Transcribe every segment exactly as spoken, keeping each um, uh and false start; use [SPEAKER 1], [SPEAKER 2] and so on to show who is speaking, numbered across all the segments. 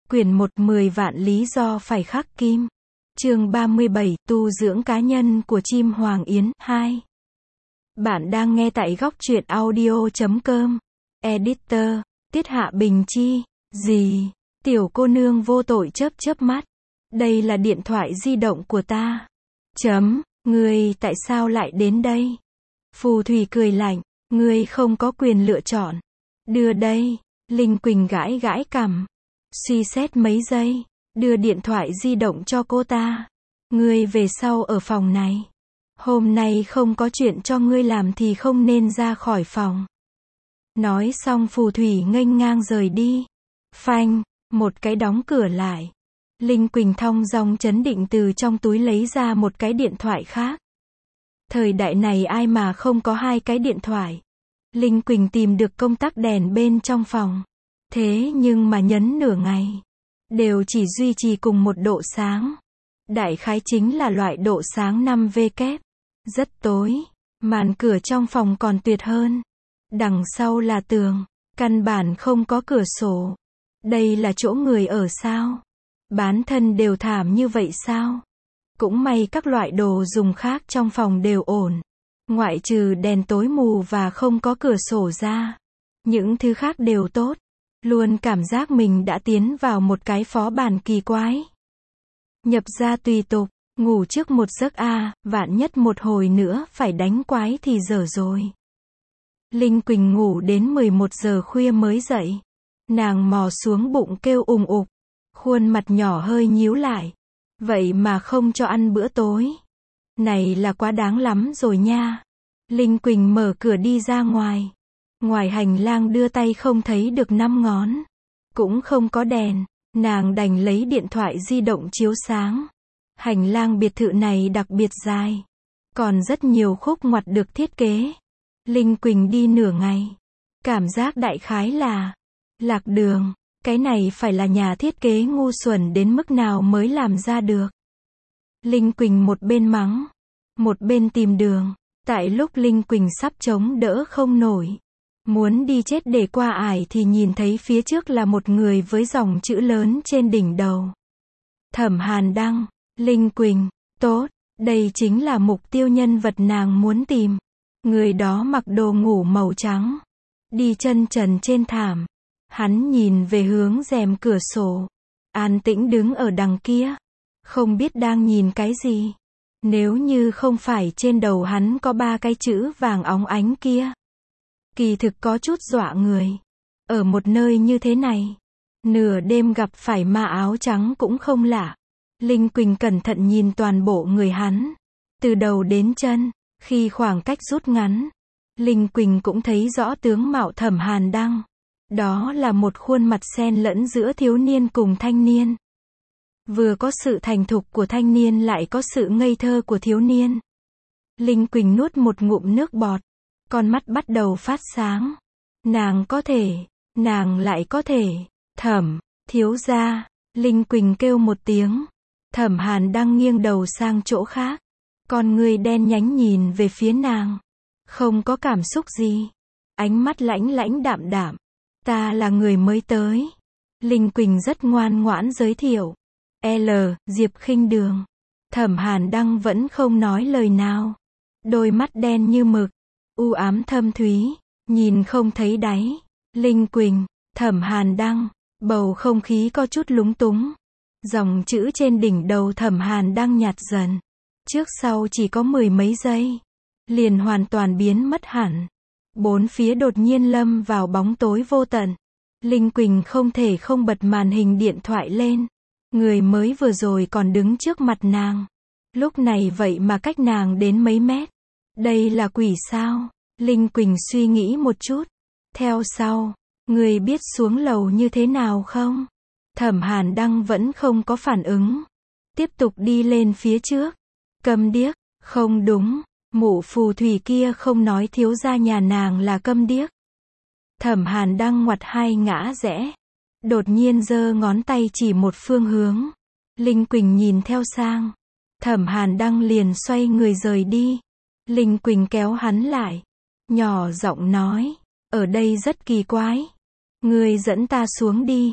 [SPEAKER 1] Quyển một mười vạn lý do phải khắc kim. Chương ba mươi bảy, tu dưỡng cá nhân của chim Hoàng Yến, hai. Bạn đang nghe tại góc truyện audio chấm com. Editor, Tiết Hạ Bình Chi. Gì? Tiểu cô nương vô tội chớp chớp mắt. Đây là điện thoại di động của ta. Chấm, ngươi tại sao lại đến đây? Phù Thủy cười lạnh, ngươi không có quyền lựa chọn. Đưa đây. Linh Quỳnh gãi gãi cằm. Suy xét mấy giây, đưa điện thoại di động cho cô ta. Ngươi về sau ở phòng này. Hôm nay không có chuyện cho ngươi làm thì không nên ra khỏi phòng. Nói xong Phù Thủy nghênh ngang rời đi. Phanh, một cái đóng cửa lại. Linh Quỳnh thong dong chấn định từ trong túi lấy ra một cái điện thoại khác. Thời đại này ai mà không có hai cái điện thoại. Linh Quỳnh tìm được công tắc đèn bên trong phòng. Thế nhưng mà nhấn nửa ngày, đều chỉ duy trì cùng một độ sáng. Đại khái chính là loại độ sáng năm vê kép. Rất tối, màn cửa trong phòng còn tuyệt hơn. Đằng sau là tường, căn bản không có cửa sổ. Đây là chỗ người ở sao? Bán thân đều thảm như vậy sao? Cũng may các loại đồ dùng khác trong phòng đều ổn. Ngoại trừ đèn tối mù và không có cửa sổ ra. Những thứ khác đều tốt. Luôn cảm giác mình đã tiến vào một cái phó bản kỳ quái. Nhập ra tùy tục, ngủ trước một giấc a, à, vạn nhất một hồi nữa phải đánh quái thì dở rồi. Linh Quỳnh ngủ đến mười một giờ khuya mới dậy. Nàng mò xuống bụng kêu ùng ục. Khuôn mặt nhỏ hơi nhíu lại. Vậy mà không cho ăn bữa tối. Này là quá đáng lắm rồi nha. Linh Quỳnh mở cửa đi ra ngoài. Ngoài hành lang đưa tay không thấy được năm ngón. Cũng không có đèn. Nàng đành lấy điện thoại di động chiếu sáng. Hành lang biệt thự này đặc biệt dài. Còn rất nhiều khúc ngoặt được thiết kế. Linh Quỳnh đi nửa ngày. Cảm giác đại khái là lạc đường. Cái này phải là nhà thiết kế ngu xuẩn đến mức nào mới làm ra được. Linh Quỳnh một bên mắng, một bên tìm đường. Tại lúc Linh Quỳnh sắp chống đỡ không nổi, muốn đi chết để qua ải thì nhìn thấy phía trước là một người với dòng chữ lớn trên đỉnh đầu. Thẩm Hàn Đăng. Linh Quỳnh, tốt, đây chính là mục tiêu nhân vật nàng muốn tìm. Người đó mặc đồ ngủ màu trắng, đi chân trần trên thảm. Hắn nhìn về hướng rèm cửa sổ, an tĩnh đứng ở đằng kia, không biết đang nhìn cái gì. Nếu như không phải trên đầu hắn có ba cái chữ vàng óng ánh kia, kỳ thực có chút dọa người. Ở một nơi như thế này, nửa đêm gặp phải ma áo trắng cũng không lạ. Linh Quỳnh cẩn thận nhìn toàn bộ người hắn, từ đầu đến chân. Khi khoảng cách rút ngắn, Linh Quỳnh cũng thấy rõ tướng mạo Thẩm Hàn Đăng. Đó là một khuôn mặt xen lẫn giữa thiếu niên cùng thanh niên. Vừa có sự thành thục của thanh niên lại có sự ngây thơ của thiếu niên. Linh Quỳnh nuốt một ngụm nước bọt. Con mắt bắt đầu phát sáng. Nàng có thể, nàng lại có thể. Thẩm, thiếu gia. Linh Quỳnh kêu một tiếng. Thẩm Hàn Đăng nghiêng đầu sang chỗ khác. Con người đen nhánh nhìn về phía nàng. Không có cảm xúc gì. Ánh mắt lãnh lãnh đạm đạm. Ta là người mới tới. Linh Quỳnh rất ngoan ngoãn giới thiệu. L. Diệp Khinh Đường. Thẩm Hàn Đăng vẫn không nói lời nào. Đôi mắt đen như mực, u ám thâm thúy, nhìn không thấy đáy. Linh Quỳnh, Thẩm Hàn Đăng, bầu không khí có chút lúng túng. Dòng chữ trên đỉnh đầu Thẩm Hàn Đăng nhạt dần. Trước sau chỉ có mười mấy giây, liền hoàn toàn biến mất hẳn. Bốn phía đột nhiên lâm vào bóng tối vô tận. Linh Quỳnh không thể không bật màn hình điện thoại lên. Người mới vừa rồi còn đứng trước mặt nàng. Lúc này vậy mà cách nàng đến mấy mét. Đây là quỷ sao? Linh Quỳnh suy nghĩ một chút. Theo sau, người biết xuống lầu như thế nào không? Thẩm Hàn Đăng vẫn không có phản ứng. Tiếp tục đi lên phía trước. Câm điếc, không đúng. Mụ phù thủy kia không nói thiếu gia nhà nàng là câm điếc. Thẩm Hàn Đăng ngoặt hai ngã rẽ. Đột nhiên giơ ngón tay chỉ một phương hướng. Linh Quỳnh nhìn theo sang. Thẩm Hàn Đăng liền xoay người rời đi. Linh Quỳnh kéo hắn lại. Nhỏ giọng nói. Ở đây rất kỳ quái. Ngươi dẫn ta xuống đi.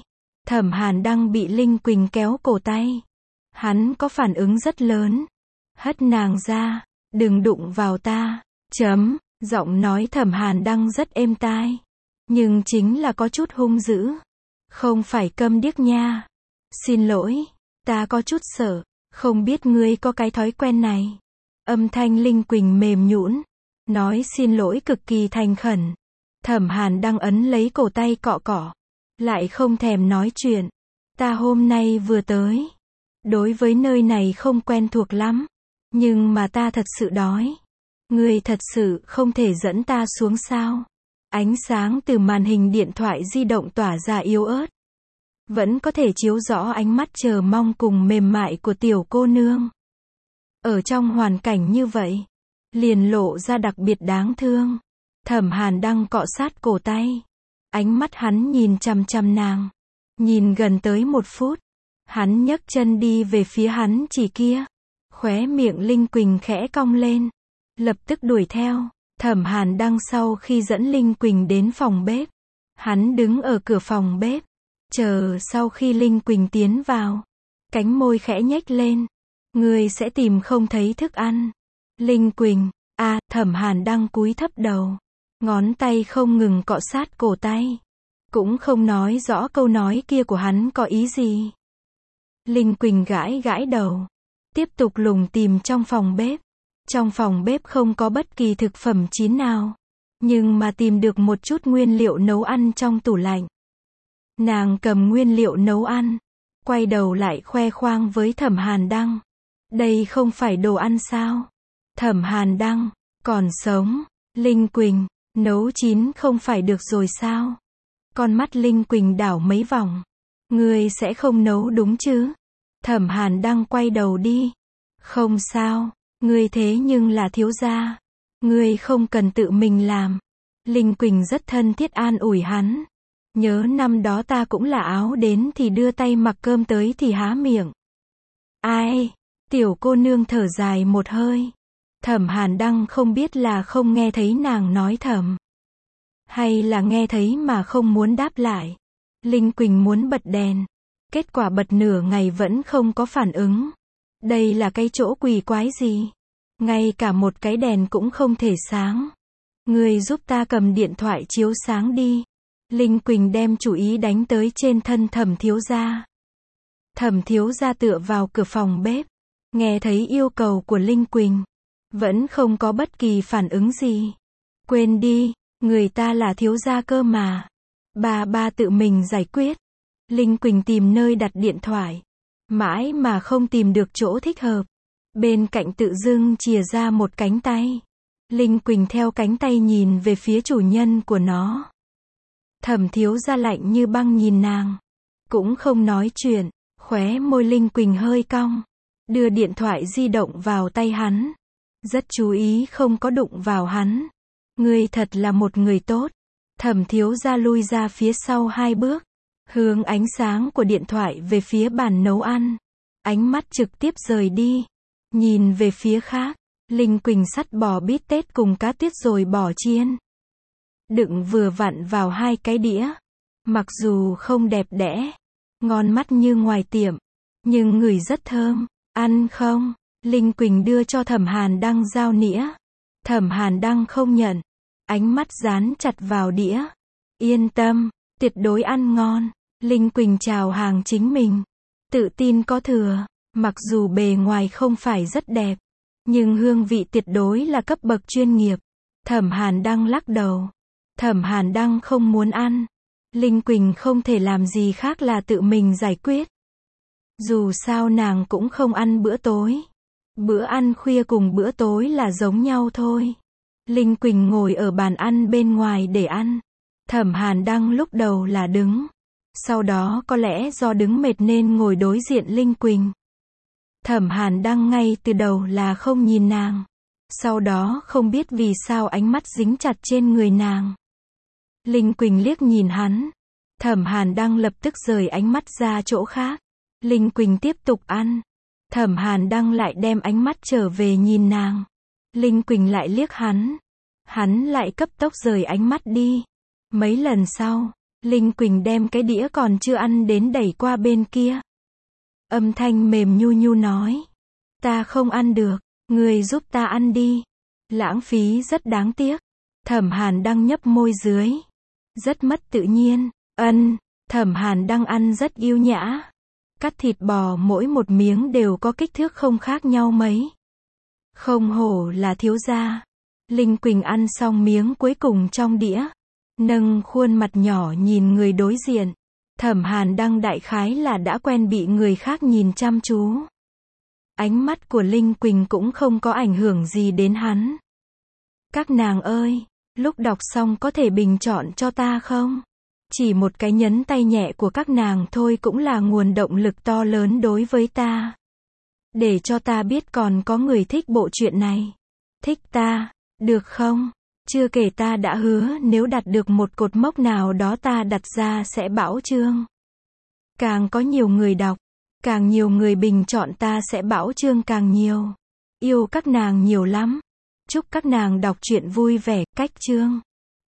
[SPEAKER 1] Thẩm Hàn Đăng bị Linh Quỳnh kéo cổ tay. Hắn có phản ứng rất lớn. Hất nàng ra. Đừng đụng vào ta. Chấm. Giọng nói Thẩm Hàn Đăng rất êm tai. Nhưng chính là có chút hung dữ. Không phải câm điếc nha. Xin lỗi. Ta có chút sợ. Không biết ngươi có cái thói quen này. Âm thanh Linh Quỳnh mềm nhũn. Nói xin lỗi cực kỳ thành khẩn. Thẩm Hàn Đăng ấn lấy cổ tay cọ cọ. Lại không thèm nói chuyện. Ta hôm nay vừa tới. Đối với nơi này không quen thuộc lắm. Nhưng mà ta thật sự đói. Ngươi thật sự không thể dẫn ta xuống sao? Ánh sáng từ màn hình điện thoại di động tỏa ra yếu ớt. Vẫn có thể chiếu rõ ánh mắt chờ mong cùng mềm mại của tiểu cô nương. Ở trong hoàn cảnh như vậy, liền lộ ra đặc biệt đáng thương. Thẩm Hàn Đăng cọ sát cổ tay. Ánh mắt hắn nhìn chằm chằm nàng. Nhìn gần tới một phút. Hắn nhấc chân đi về phía hắn chỉ kia. Khóe miệng Linh Quỳnh khẽ cong lên. Lập tức đuổi theo. Thẩm Hàn Đăng sau khi dẫn Linh Quỳnh đến phòng bếp. Hắn đứng ở cửa phòng bếp. Chờ sau khi Linh Quỳnh tiến vào. Cánh môi khẽ nhếch lên. Ngươi sẽ tìm không thấy thức ăn. Linh Quỳnh. À, Thẩm Hàn Đăng cúi thấp đầu. Ngón tay không ngừng cọ sát cổ tay. Cũng không nói rõ câu nói kia của hắn có ý gì. Linh Quỳnh gãi gãi đầu. Tiếp tục lùng tìm trong phòng bếp. Trong phòng bếp không có bất kỳ thực phẩm chín nào. Nhưng mà tìm được một chút nguyên liệu nấu ăn trong tủ lạnh. Nàng cầm nguyên liệu nấu ăn. Quay đầu lại khoe khoang với Thẩm Hàn Đăng. Đây không phải đồ ăn sao? Thẩm Hàn Đăng. Còn sống. Linh Quỳnh. Nấu chín không phải được rồi sao? Con mắt Linh Quỳnh đảo mấy vòng. Ngươi sẽ không nấu đúng chứ? Thẩm Hàn Đăng quay đầu đi. Không sao. Ngươi thế nhưng là thiếu gia. Ngươi không cần tự mình làm. Linh Quỳnh rất thân thiết an ủi hắn. Nhớ năm đó ta cũng là áo đến thì đưa tay mặc cơm tới thì há miệng. Ai? Tiểu cô nương thở dài một hơi. Thẩm Hàn Đăng không biết là không nghe thấy nàng nói thầm. Hay là nghe thấy mà không muốn đáp lại. Linh Quỳnh muốn bật đèn. Kết quả bật nửa ngày vẫn không có phản ứng. Đây là cái chỗ quỷ quái gì? Ngay cả một cái đèn cũng không thể sáng. Ngươi giúp ta cầm điện thoại chiếu sáng đi. Linh Quỳnh đem chủ ý đánh tới trên thân Thẩm thiếu gia. Thẩm thiếu gia tựa vào cửa phòng bếp. Nghe thấy yêu cầu của Linh Quỳnh. Vẫn không có bất kỳ phản ứng gì. Quên đi, người ta là thiếu gia cơ mà. Bà ba tự mình giải quyết. Linh Quỳnh tìm nơi đặt điện thoại. Mãi mà không tìm được chỗ thích hợp. Bên cạnh tự dưng chìa ra một cánh tay. Linh Quỳnh theo cánh tay nhìn về phía chủ nhân của nó. Thẩm thiếu gia lạnh như băng nhìn nàng. Cũng không nói chuyện. Khóe môi Linh Quỳnh hơi cong. Đưa điện thoại di động vào tay hắn. Rất chú ý không có đụng vào hắn. Ngươi thật là một người tốt. Thẩm thiếu gia lui ra phía sau hai bước. Hướng ánh sáng của điện thoại về phía bàn nấu ăn. Ánh mắt trực tiếp rời đi. Nhìn về phía khác. Linh Quỳnh sắt bò bít tết cùng cá tuyết rồi bò chiên. Đựng vừa vặn vào hai cái đĩa. Mặc dù không đẹp đẽ. Ngon mắt như ngoài tiệm. Nhưng ngửi rất thơm. Ăn không? Linh Quỳnh đưa cho Thẩm Hàn Đăng dao nĩa. Thẩm Hàn Đăng không nhận. Ánh mắt dán chặt vào đĩa. Yên tâm, tuyệt đối ăn ngon. Linh Quỳnh chào hàng chính mình. Tự tin có thừa. Mặc dù bề ngoài không phải rất đẹp. Nhưng hương vị tuyệt đối là cấp bậc chuyên nghiệp. Thẩm Hàn Đăng lắc đầu. Thẩm Hàn Đăng không muốn ăn. Linh Quỳnh không thể làm gì khác là tự mình giải quyết. Dù sao nàng cũng không ăn bữa tối. Bữa ăn khuya cùng bữa tối là giống nhau thôi. Linh Quỳnh ngồi ở bàn ăn bên ngoài để ăn. Thẩm Hàn Đăng lúc đầu là đứng. Sau đó có lẽ do đứng mệt nên ngồi đối diện Linh Quỳnh. Thẩm Hàn Đăng ngay từ đầu là không nhìn nàng. Sau đó không biết vì sao ánh mắt dính chặt trên người nàng. Linh Quỳnh liếc nhìn hắn. Thẩm Hàn Đăng lập tức rời ánh mắt ra chỗ khác. Linh Quỳnh tiếp tục ăn. Thẩm Hàn Đăng lại đem ánh mắt trở về nhìn nàng. Linh Quỳnh lại liếc hắn. Hắn lại cấp tốc rời ánh mắt đi. Mấy lần sau, Linh Quỳnh đem cái đĩa còn chưa ăn đến đẩy qua bên kia. Âm thanh mềm nhu nhu nói. Ta không ăn được, người giúp ta ăn đi. Lãng phí rất đáng tiếc. Thẩm Hàn Đăng nhấp môi dưới. Rất mất tự nhiên. Ân, Thẩm Hàn Đăng ăn rất yêu nhã. Cắt thịt bò mỗi một miếng đều có kích thước không khác nhau mấy. Không hổ là thiếu gia. Linh Quỳnh ăn xong miếng cuối cùng trong đĩa. Nâng khuôn mặt nhỏ nhìn người đối diện. Thẩm Hàn Đăng đại khái là đã quen bị người khác nhìn chăm chú. Ánh mắt của Linh Quỳnh cũng không có ảnh hưởng gì đến hắn. Các nàng ơi, lúc đọc xong có thể bình chọn cho ta không? Chỉ một cái nhấn tay nhẹ của các nàng thôi cũng là nguồn động lực to lớn đối với ta. Để cho ta biết còn có người thích bộ truyện này. Thích ta, được không? Chưa kể ta đã hứa nếu đạt được một cột mốc nào đó ta đặt ra sẽ bảo chương. Càng có nhiều người đọc, càng nhiều người bình chọn ta sẽ bảo chương càng nhiều. Yêu các nàng nhiều lắm. Chúc các nàng đọc truyện vui vẻ, cách chương.